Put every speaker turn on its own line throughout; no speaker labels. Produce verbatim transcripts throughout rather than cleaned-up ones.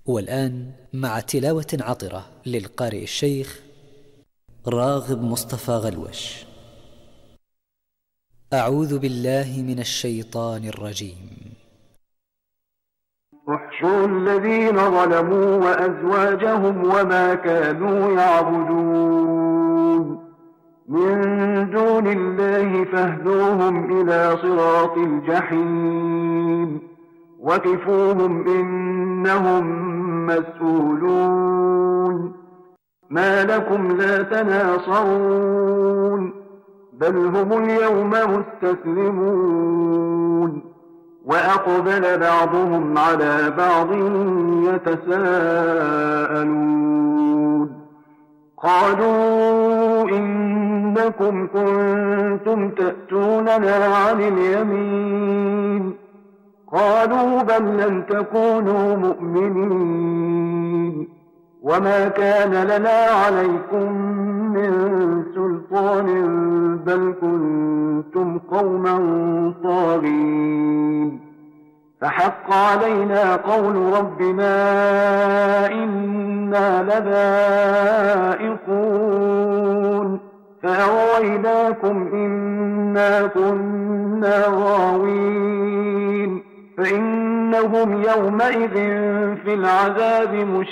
والآن مع تلاوة عطرة للقارئ الشيخ راغب مصطفى غلوش. أعوذ بالله من الشيطان الرجيم.
احشروا الذين ظلموا وأزواجهم وما كانوا يعبدون من دون الله فاهدوهم إلى صراط الجحيم وقفوهم إنهم مسؤولون. ما لكم لا تناصرون بل هم اليوم مستسلمون. وأقبل بعضهم على بعض يتساءلون قالوا إنكم كنتم تأتوننا عن اليمين قالوا بل لم تكونوا مؤمنين وما كان لنا عليكم من سلطان بل كنتم قوما طاغين فحق علينا قول ربنا إنا لذائقون فأغويناكم إنا كنا غاوين فإنهم يومئذ في العذاب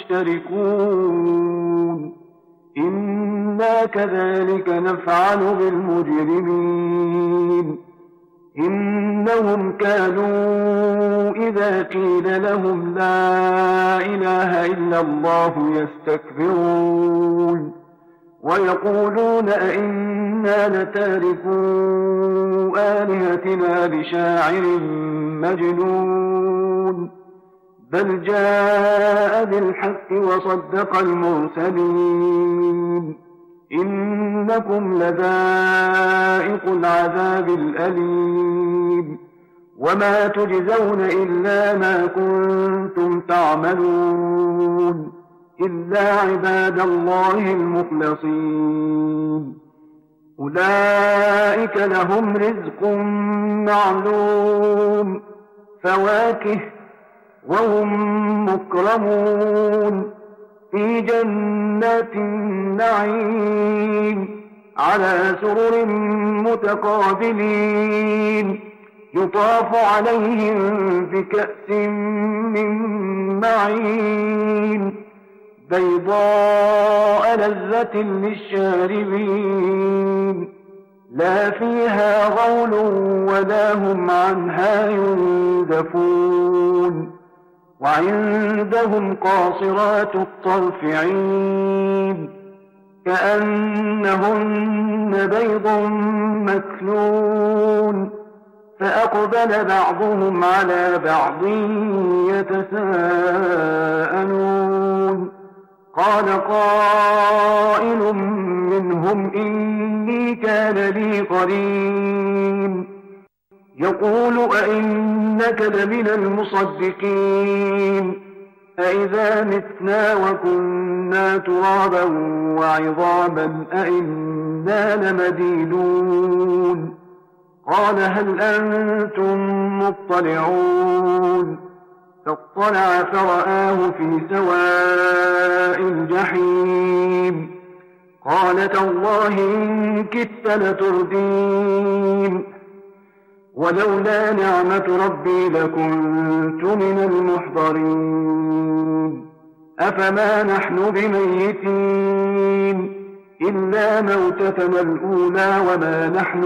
مشتركون. إنا كذلك نفعل بالمجرمين إنهم كانوا إذا قيل لهم لا إله إلا الله يستكبرون ويقولون أئنا لتاركو آلهتنا لشاعر مجنون بل جاء بالحق وصدق المرسلين إنكم لذائق العذاب الأليم وما تجزون إلا ما كنتم تعملون إلا عباد الله المخلصين أولئك لهم رزق معلوم فواكه وهم مكرمون في جنات النعيم على سرر متقابلين يطاف عليهم بكأس من معين بيضاء لذة للشاربين لا فيها غول ولا هم عنها ينزفون وعندهم قاصرات الطرف عين كأنهن بيض مكنون فأقبل بعضهم على بعض يتساءلون قال قائل منهم إني كان لي قرين يقول أئنك لمن المصدقين أئذا متنا وكنا ترابا وعظاما أئنا لمدينون قال هل أنتم مطلعون فاطلع فرآه في سواء الجحيم قال تالله إن كدت لتردين ولولا نعمة ربي لكنت من المحضرين أفما نحن بميتين إلا موتتنا الأولى وما نحن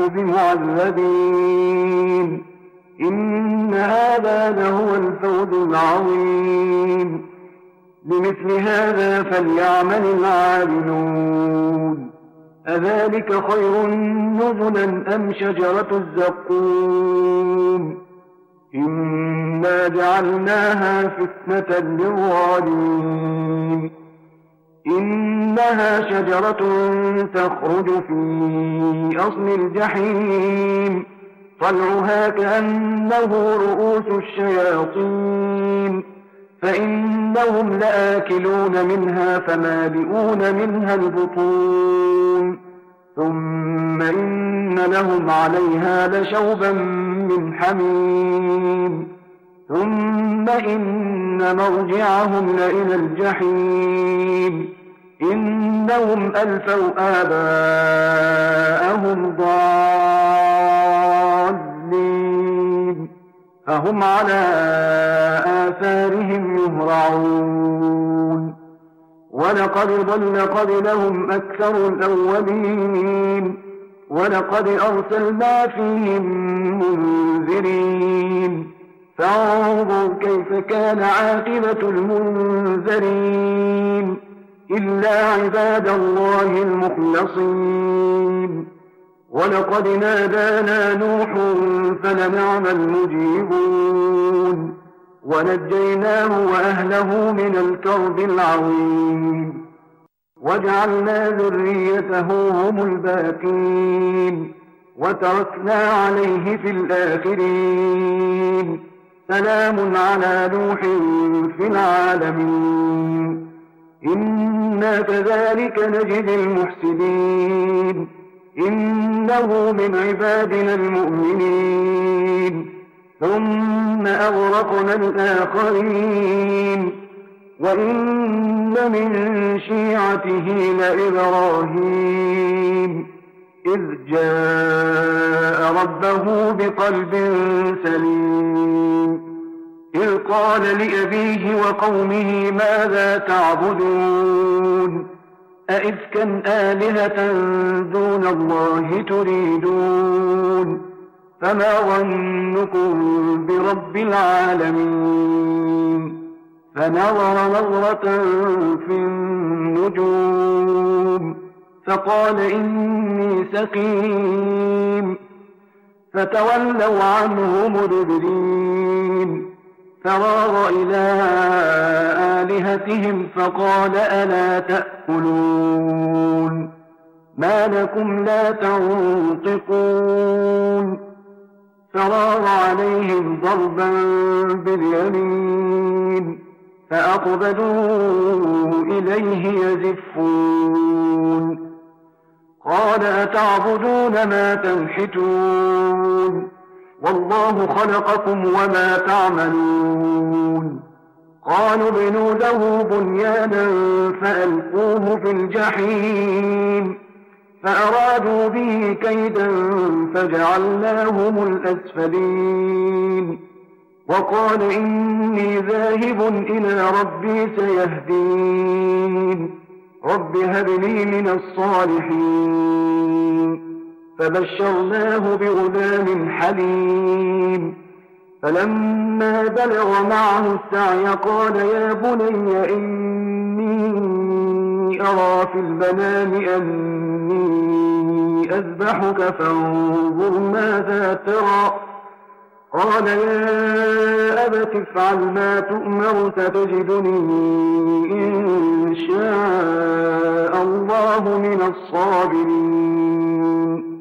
بمعذبين إن هذا لهو الفوز العظيم لمثل هذا فليعمل العاملون أذلك خير نزلا أم شجرة الزقوم إنا جعلناها فتنة للظالمين إنها شجرة تخرج في أصل الجحيم طلعها كأنه رؤوس الشياطين فإنهم لآكلون منها فمالئون منها البطون ثم إن لهم عليها لشوبا من حميم ثم إن مرجعهم لإلى الجحيم إنهم ألفوا آباءهم ضالين فهم على آثارهم يهرعون ولقد ضل قبلهم أكثر الأولين ولقد أرسلنا فيهم منذرين فانظر كيف كان عاقبة المنذرين إلا عباد الله المخلصين ولقد نادانا نوح فلنعم المجيبون ونجيناه وأهله من الكرب العظيم وجعلنا ذريته هم الباقين وتركنا عليه في الآخرين سلام على نوح في العالمين إنا كذلك نجزي المحسنين إنه من عبادنا المؤمنين ثم أغرقنا الآخرين وإن من شيعته لإبراهيم إذ جاء ربه بقلب سليم إذ قال لأبيه وقومه ماذا تعبدون أئفكا آلهة دون الله تريدون فما ظنكم برب العالمين فنظر نظرة في النجوم فقال إني سقيم فتولوا عنه مدبرين فراغ إلى آلهتهم فقال ألا تأكلون ما لكم لا تنطقون فراغ عليهم ضربا باليمين فأقبلوا إليه يزفون قال أتعبدون ما تنحتون والله خلقكم وما تعملون قالوا ابنوا له بنيانا فألقوه في الجحيم فأرادوا به كيدا فجعلناهم الأسفلين وقال إني ذاهب إلى ربي سيهدين رب هب لي من الصالحين فبشرناه بغلام حليم فلما بلغ معه السعي قال يا بني إني أرى في المنام أني أذبحك فانظر ماذا ترى قال يا أبت افعل ما تؤمر ستجدني إن شاء الله من الصابرين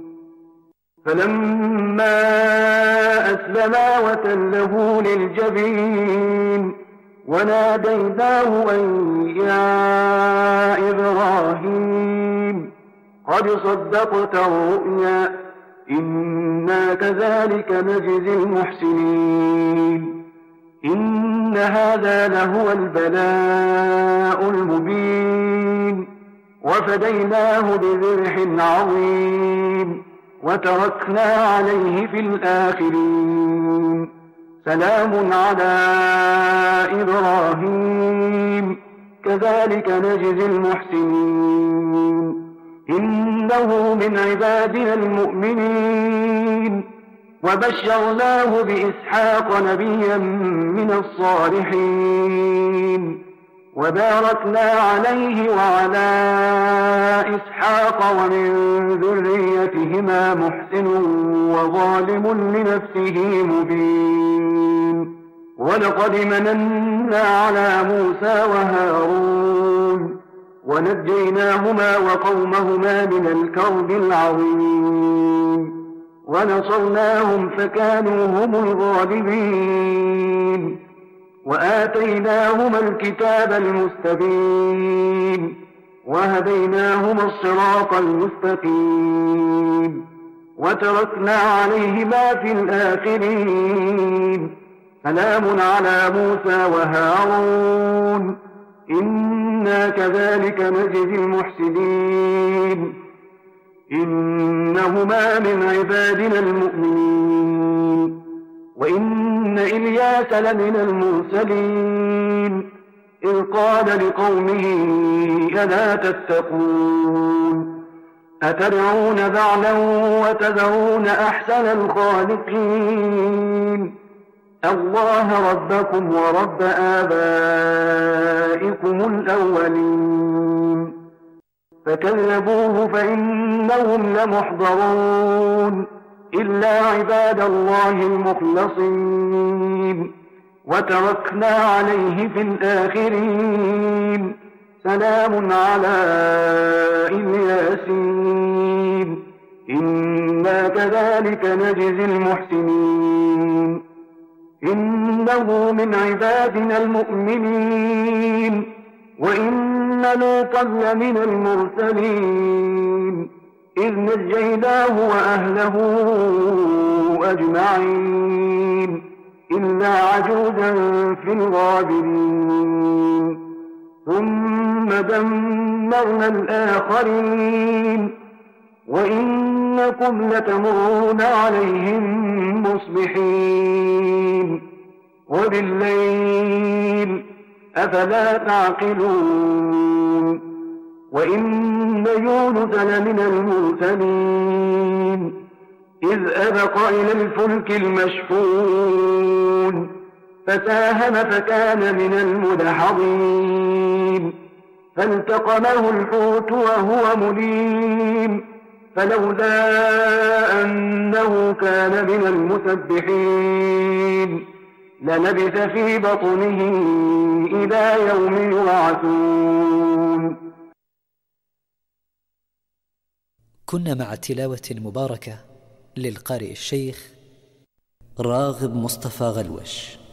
فلما أسلما وتله للجبين وناديناه أن يا إبراهيم قد صدقت الرؤيا إنا كذلك نجزي المحسنين إن هذا لهو البلاء المبين وفديناه بذبح عظيم وتركنا عليه في الآخرين سلام على إبراهيم كذلك نجزي المحسنين إنه من عبادنا المؤمنين وبشرناه بإسحاق نبيا من الصالحين وباركنا عليه وعلى إسحاق ومن ذريتهما محسن وظالم لنفسه مبين ولقد مننا على موسى وهارون ونجيناهما وقومهما من الكرب العظيم ونصرناهم فكانوا هم الغالبين وآتيناهما الكتاب المستبين وهديناهما الصراط المستقيم وتركنا عليهما في الآخرين سلام على موسى وهارون إنا كذلك نجزي المحسنين إنهما من عبادنا المؤمنين وإن إلياس لمن المرسلين إذ قال لقومه ألا تتقون أتدعون بعلا وتذرون أحسن الخالقين الله ربكم ورب آبائكم الأولين فكذبوه فإنهم لمحضرون إلا عباد الله المخلصين وتركنا عليه في الآخرين سلام على الياسين إنا كذلك نجزي المحسنين إنه من عبادنا المؤمنين وإن لوطا لمن المرسلين إذ نجيناه وأهله أجمعين إلا عجوزا في الغابرين ثم دمرنا الآخرين وإنكم لتمرون عليهم مصبحين وبالليل أفلا تعقلون وإن يونس لمن المرسلين إذ أبق إلى الفلك المشحون فساهم فكان من المدحضين فالتقمه الحوت وهو مليم فلولا أنه كان من المسبحين للبث في بطنه إلى يوم يبعثون.
كنا مع تلاوة مباركة للقارئ الشيخ راغب مصطفى غلوش.